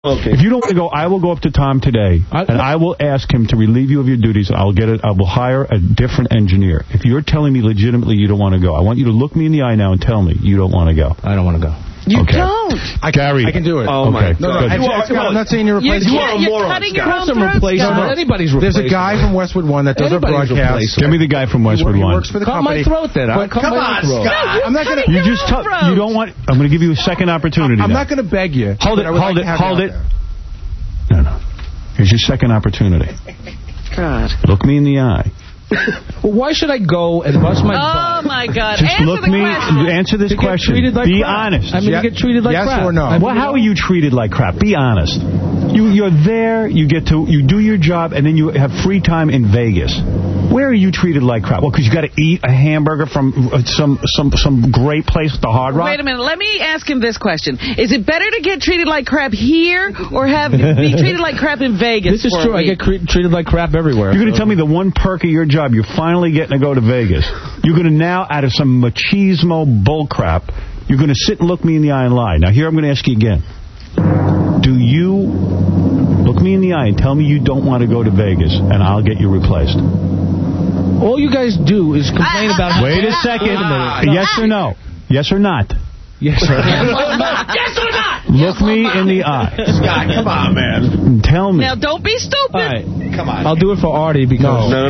Okay. If you don't want to go, I will go up to Tom today, and I will ask him to relieve you of your duties. I will hire a different engineer. If you're telling me legitimately you don't want to go, I want you to look me in the eye now and tell me you don't want to go. I don't want to go. You don't. Gary. I can do it. Oh, my God. No, I'm not saying you're replacing. You're cutting your own throat. Anybody's replacing. There's a guy from Westwood One that does a broadcast. Give me the guy from Westwood One. He works for the company. Cut my throat then. Come on, Scott. I'm not going to. You don't want. I'm going to give you a second opportunity. I'm not going to beg you. Hold it. No. Here's your second opportunity. God. Look me in the eye. Well, why should I go and bust my butt? Oh, my God. Just answer this question. Be honest. I mean, you get treated like crap. Yes or no? Well, how are you treated like crap? Be honest. You're there, you do your job, and then you have free time in Vegas. Where are you treated like crap? Well, because you got to eat a hamburger from some great place at the Hard Rock? Wait a minute. Let me ask him this question. Is it better to get treated like crap here or be treated like crap in Vegas? This is true. I get treated like crap everywhere. You're going to tell me the one perk of your job, you're finally getting to go to Vegas. You're going to now, out of some machismo bull crap, you're going to sit and look me in the eye and lie. Now, here I'm going to ask you again. Do you look me in the eye and tell me you don't want to go to Vegas, and I'll get you replaced? All you guys do is complain about... Wait a second. Yes or no? Yes or not? Yes or not? Yes or not? Look me in the eye. Scott, come on, man. Tell me. Now, don't be stupid. All right. Come on. I'll do it for Artie because... No.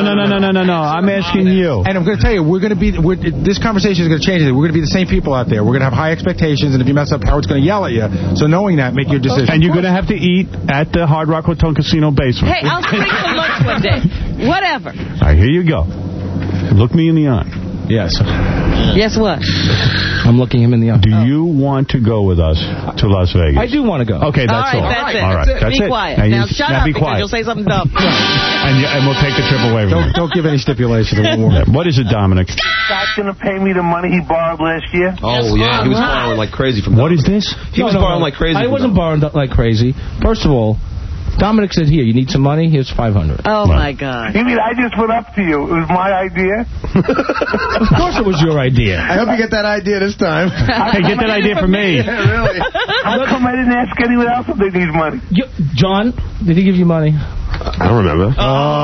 I'm asking you. And I'm going to tell you, this conversation is going to change it. We're going to be the same people out there. We're going to have high expectations, and if you mess up, Howard's going to yell at you. So knowing that, make your decision. And you're going to have to eat at the Hard Rock Hotel Casino basement. Hey, I'll bring some lunch one day. Whatever. All right, here you go. Look me in the eye. Yes. Yes, what? I'm looking him in the eye. Do you want to go with us to Las Vegas? I do want to go. Okay, that's all. That's it. All right. That's be it. quiet. Now shut up because you'll say something dumb. and we'll take the trip away from you. Don't give any stipulations. What is it, Dominic? Scott's going to pay me the money he borrowed last year? Oh, yeah. He was borrowing like crazy from What is this? He was borrowing like crazy. I wasn't borrowing like crazy. First of all, Dominic said, here, you need some money? Here's $500. Oh, my God. You mean I just went up to you? It was my idea? Of course it was your idea. I hope you get that idea this time. Hey, get that idea from me. Yeah, really. How come I didn't ask anyone else if they need money? John, did he give you money? I don't remember.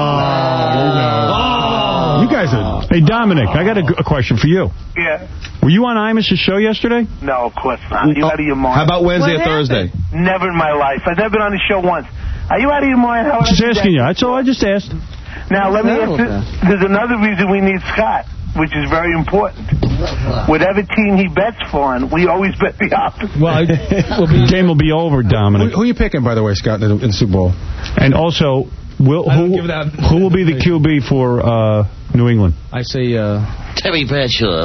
You guys are... Hey, Dominic, I got a question for you. Yeah. Were you on Imos's show yesterday? No, of course not. Are you out of your mind? How about Wednesday or Thursday? Never in my life. I've never been on the show once. Are you out of your mind? Just asking you. That's all I just asked. Now, let me ask you. There's another reason we need Scott, which is very important. Whatever team he bets for, we always bet the opposite. Well, the game will be over, Dominic. Who are you picking, by the way, Scott, in the Super Bowl? And also, who will be the QB for New England? I say... Terry Bradshaw.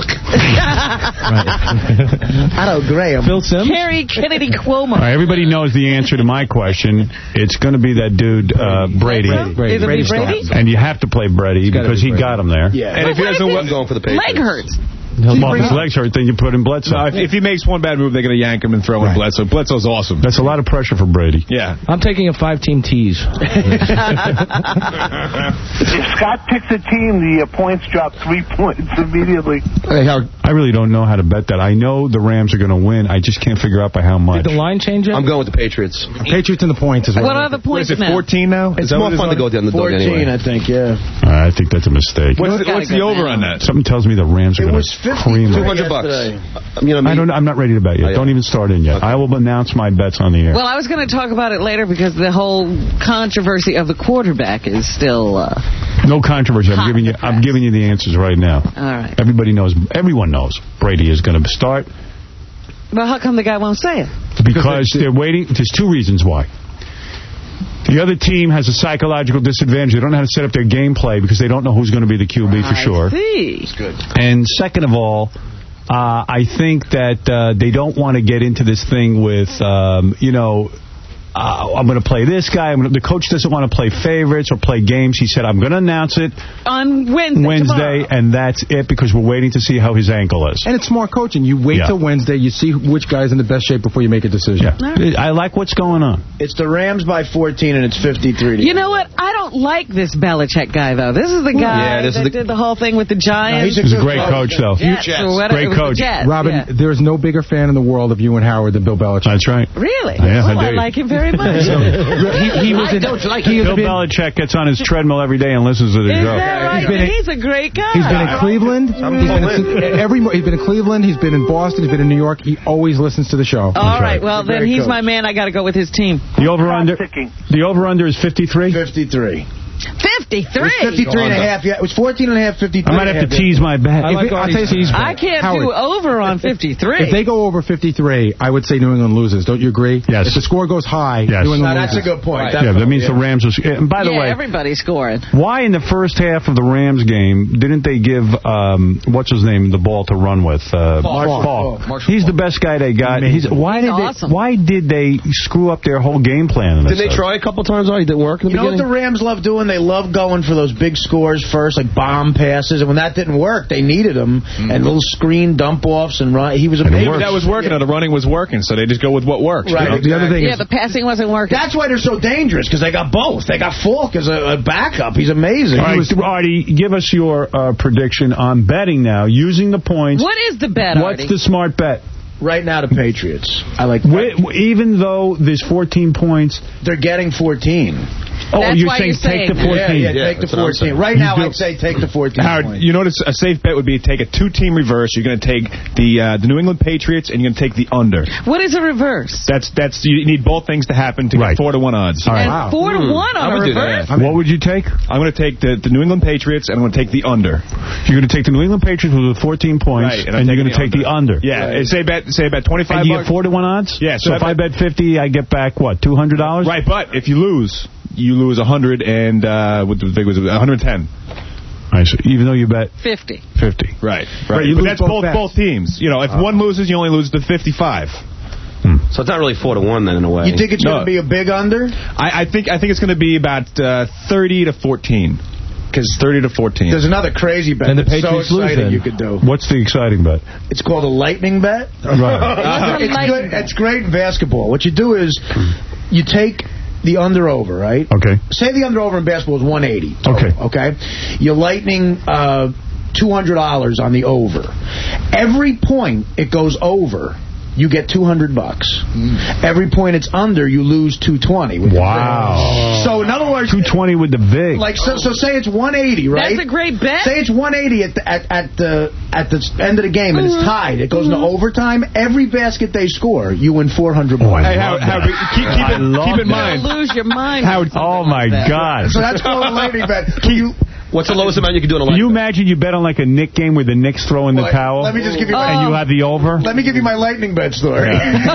Otto Graham. Phil Simms. Harry Kennedy Cuomo. Right, everybody knows the answer to my question. It's going to be that dude, Brady. Brady. And you have to play Brady because he got him there. Yeah. And if he doesn't work, going for the Patriots. Leg hurts. Well, if his legs hurt, then you put in Bledsoe. No, if he makes one bad move, they're going to yank him and throw in Bledsoe. Bledsoe's awesome. That's a lot of pressure for Brady. Yeah. I'm taking a 5-team tease. If Scott picks a team, the points drop 3 points immediately. Hey, I really don't know how to bet that. I know the Rams are going to win. I just can't figure out by how much. Did the line change yet? I'm going with the Patriots. Patriots and the points as well. What are the points now? Is it 14 now? It's more fun to go down the dog anyway. 14, I think, yeah. I think that's a mistake. What's the over on that? Something tells me the Rams are going to cream it. $200. I'm not ready to bet yet. Don't even start in yet. Okay. I will announce my bets on the air. Well, I was going to talk about it later because the whole controversy of the quarterback is still no controversy. I'm giving you the answers right now. All right. Everyone knows Brady is going to start. Well, how come the guy won't say it? Because they're waiting. There's two reasons why. The other team has a psychological disadvantage. They don't know how to set up their gameplay because they don't know who's going to be the QB for sure. I see. That's good. And second of all, I think that they don't want to get into this thing with, I'm going to play this guy. The coach doesn't want to play favorites or play games. He said, I'm going to announce it on Wednesday, and that's it, because we're waiting to see how his ankle is. And it's smart coaching. You wait till Wednesday, you see which guy's in the best shape before you make a decision. Yeah. I like what's going on. It's the Rams by 14, and it's 53. You know what? I don't like this Belichick guy, though. This is the guy that did the whole thing with the Giants. He's a great coach, though. Great coach. Robin, there's no bigger fan in the world of you and Howard than Bill Belichick. That's right. Really? Yeah, I like him very much. Bill Belichick gets on his treadmill every day and listens to the show. Is that right? He's a great guy. He's been in Cleveland. He's been in Cleveland. He's been in Boston. He's been in New York. He always listens to the show. All right. Well, then he's my man. I got to go with his team. The over-under is 53? 53. 53? It was 53 and a half. Yeah, it was 14 and a half, 53. I might have to tease my bet. I can't do over on 53. If they go over 53, I would say New England loses. Don't you agree? Yes. If the score goes high, New England loses. That's a good point. Right. Yeah, that means the Rams was... And by the way... everybody's scoring. Why in the first half of the Rams game didn't they give, what's his name, the ball to run with? Falk. He's the best guy they got. Why did they screw up their whole game plan? Did they try a couple times? It didn't work in the beginning? You know what the Rams love doing? They love going for those big scores first, like bomb passes. And when that didn't work, they needed him. And little screen dump-offs and run. He was a maybe that was working, or the running was working, so they just go with what works. Right. You know? The other thing is, the passing wasn't working. That's why they're so dangerous, because they got both. They got Falk as a backup. He's amazing. All right, Artie, give us your prediction on betting now, using the points. What is the bet, Artie? What's the smart bet? Right now, the Patriots. I like. Even though there's 14 points, they're getting 14. That's you're saying take the 14. Yeah, take the 14. Right now, I'd say take the 14. Howard, you notice a safe bet would be take a two-team reverse. You're going to take the New England Patriots, and you're going to take the under. What is a reverse? That's you need both things to happen to get 4-1 odds. All right. And 4-1 on a reverse? What would you take? I'm going to take the New England Patriots, and I'm going to take the under. You're going to take the New England Patriots with 14 points, and you're going to take the under. Yeah, right. say bet 25 and you get 4-1 odds? Yeah. So if I bet 50, I get back, what, $200? Right, but if you lose 100 and what the big was it? 110. Right, so even though you bet 50. Right. But that's both teams. You know, if one loses, you only lose to 55. So it's not really 4-1 then in a way. You think it's going to be a big under? I think it's going to be about 30 to 14. Because 30 to 14. There's another crazy bet. And the Patriots so exciting lose you could do. What's the exciting bet? It's called a lightning bet. Right. It's great in basketball. What you do is you take the under-over, right? Okay. Say the under-over in basketball is 180. Okay. You're lightning $200 on the over. Every point it goes over, you get $200. Every point it's under, you lose $220. Wow. So in other words, $220 with the VIG. Like so say it's 180, right? That's a great bet. Say it's 180 at the end of the game and it's tied. It goes into overtime. Every basket they score, you win $400. Hey, Howard, keep in mind. You'll lose your mind. Howard, oh my God. So that's called a lightning bet. What's the lowest amount you can do in a lightning bet? Can you imagine you bet on like a Knick game where the Knicks throw in the towel? Let me just give you and you have the over? Let me give you my lightning bet story.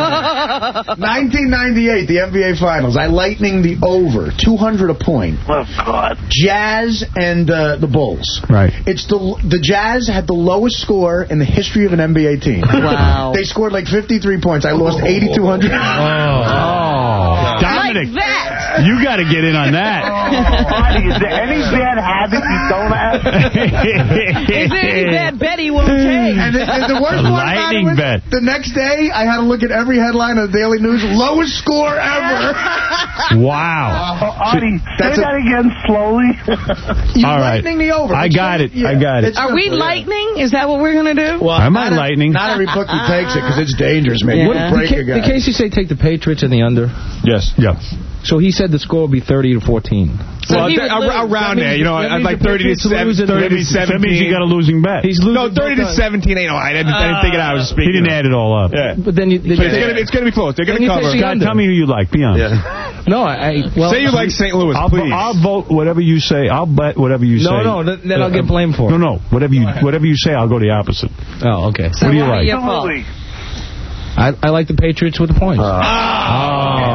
1998, the NBA Finals. I lightning the over, 200 a point. Oh, God. Jazz and the Bulls. Right. It's the Jazz had the lowest score in the history of an NBA team. Wow. They scored like 53 points. I lost 8,200. Oh. Dominic, like that. You got to get in on that. Marty, is there any bad habit you don't have? Is there any bad bet he won't take? And the worst part about it was, the next day, I had to look at every headline of the Daily News. Lowest score ever. Wow. Artie, say that again slowly. All right. Lightning the over. I got it. Yeah, I got it. Are we lightning? Is that what we're going to do? Well, I might lightning. Not every bookie takes it because it's dangerous, man. You wouldn't break a guy. In case you say take the Patriots and the under. Yes. Yeah. So he said the score will be 30 to 14. So well, around there, you know, I'd like 30 to 17. That means you got a losing bet. He's losing. No, 30 to 17 ain't all right. I didn't think it out. I was speaking. He didn't add it all up. Yeah. But then it's going to be close. They're going to cover. God, tell me who you like. Be honest. Yeah. No, well, say you like St. Louis, please. I'll vote whatever you say. I'll bet whatever you say. No, then I'll get blamed for it. No, whatever you say, I'll go the opposite. Oh, okay. So what do you like? I like the Patriots with the points. Oh.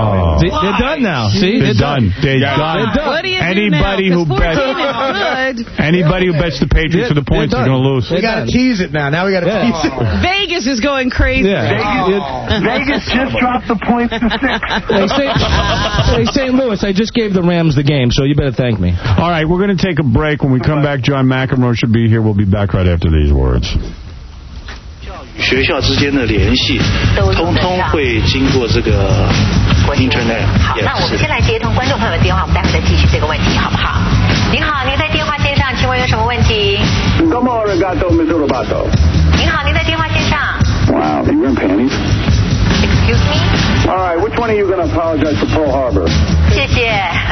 They're done now. See? They're done. They're done. What do you Anybody do now? who bets 14 is good. Anybody who bets the Patriots for the points is going to lose. We got to tease it now. Now we got to tease it. Vegas is going crazy. Vegas just dropped the points to 6. Hey, St. Louis, I just gave the Rams the game, so you better thank me. All right, we're going to take a break. When we come back, John McEnroe should be here. We'll be back right after these words. 学校之间的联系，通通会经过这个 Internet。 好，那我们先来接通观众朋友的电话，我们待会再继续这个问题，好不好？您好，您在电话线上，请问有什么问题？ Come Regato, Mr. Robato. 您好，您在电话线上。 Wow, you wearing panties? Excuse me? All right, which one of you going to apologize for Pearl Harbor? 谢谢。